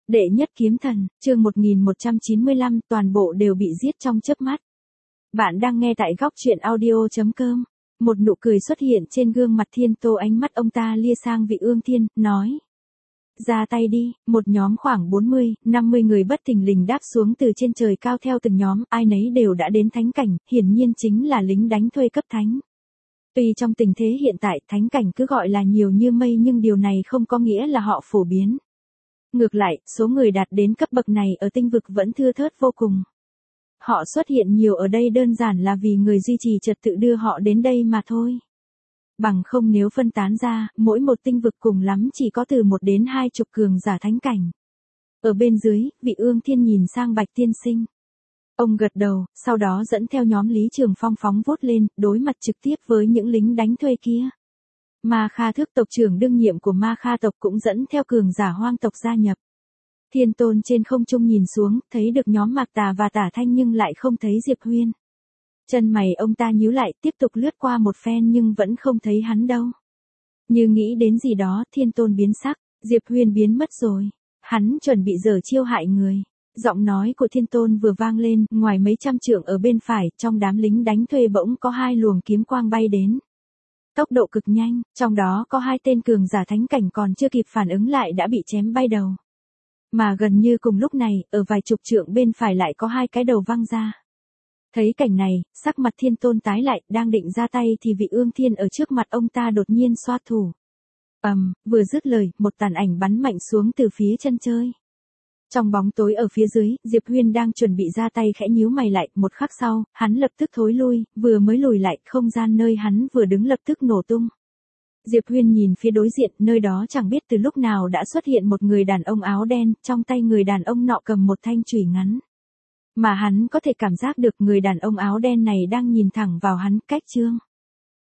Đệ nhất kiếm thần, chương 1195, toàn bộ đều bị giết trong chớp mắt. Bạn đang nghe tại góc truyện audio.com. Một nụ cười xuất hiện trên gương mặt Thiên Tô, ánh mắt ông ta lia sang Vị Ương Thiên, nói. Ra tay đi. Một nhóm khoảng 40, 50 người bất thình lình đáp xuống từ trên trời cao, theo từng nhóm, ai nấy đều đã đến thánh cảnh, hiển nhiên chính là lính đánh thuê cấp thánh. Tuy trong tình thế hiện tại thánh cảnh cứ gọi là nhiều như mây, nhưng điều này không có nghĩa là họ phổ biến. Ngược lại, số người đạt đến cấp bậc này ở tinh vực vẫn thưa thớt vô cùng. Họ xuất hiện nhiều ở đây đơn giản là vì người duy trì trật tự đưa họ đến đây mà thôi. Bằng không nếu phân tán ra, mỗi một tinh vực cùng lắm chỉ có từ 1 đến 20 cường giả thánh cảnh. Ở bên dưới, Vị Ương Thiên nhìn sang Bạch tiên sinh. Ông gật đầu, sau đó dẫn theo nhóm Lý Trường Phong phóng vút lên, đối mặt trực tiếp với những lính đánh thuê kia. Ma Kha Thước tộc trưởng đương nhiệm của Ma Kha tộc cũng dẫn theo cường giả hoang tộc gia nhập. Thiên Tôn trên không trung nhìn xuống, thấy được nhóm Mạc Tà và Tả Thanh nhưng lại không thấy Diệp Huyên. Chân mày ông ta nhíu lại, tiếp tục lướt qua một phen nhưng vẫn không thấy hắn đâu. Như nghĩ đến gì đó, Thiên Tôn biến sắc, Diệp Huyên biến mất rồi. Hắn chuẩn bị giở chiêu hại người. Giọng nói của Thiên Tôn vừa vang lên, ngoài mấy trăm trượng ở bên phải, trong đám lính đánh thuê bỗng có 2 luồng kiếm quang bay đến. Tốc độ cực nhanh, trong đó có 2 tên cường giả thánh cảnh còn chưa kịp phản ứng lại đã bị chém bay đầu. Mà gần như cùng lúc này, ở vài chục trượng bên phải lại có 2 cái đầu văng ra. Thấy cảnh này, sắc mặt Thiên Tôn tái lại, đang định ra tay thì Vị Ương Thiên ở trước mặt ông ta đột nhiên xoa thủ. Vừa dứt lời, một tàn ảnh bắn mạnh xuống từ phía chân trời. Trong bóng tối ở phía dưới, Diệp Huyên đang chuẩn bị ra tay khẽ nhíu mày lại, một khắc sau, hắn lập tức thối lui, vừa mới lùi lại, không gian nơi hắn vừa đứng lập tức nổ tung. Diệp Huyên nhìn phía đối diện, nơi đó chẳng biết từ lúc nào đã xuất hiện một người đàn ông áo đen, trong tay người đàn ông nọ cầm một thanh chùy ngắn. Mà hắn có thể cảm giác được người đàn ông áo đen này đang nhìn thẳng vào hắn, cách chương.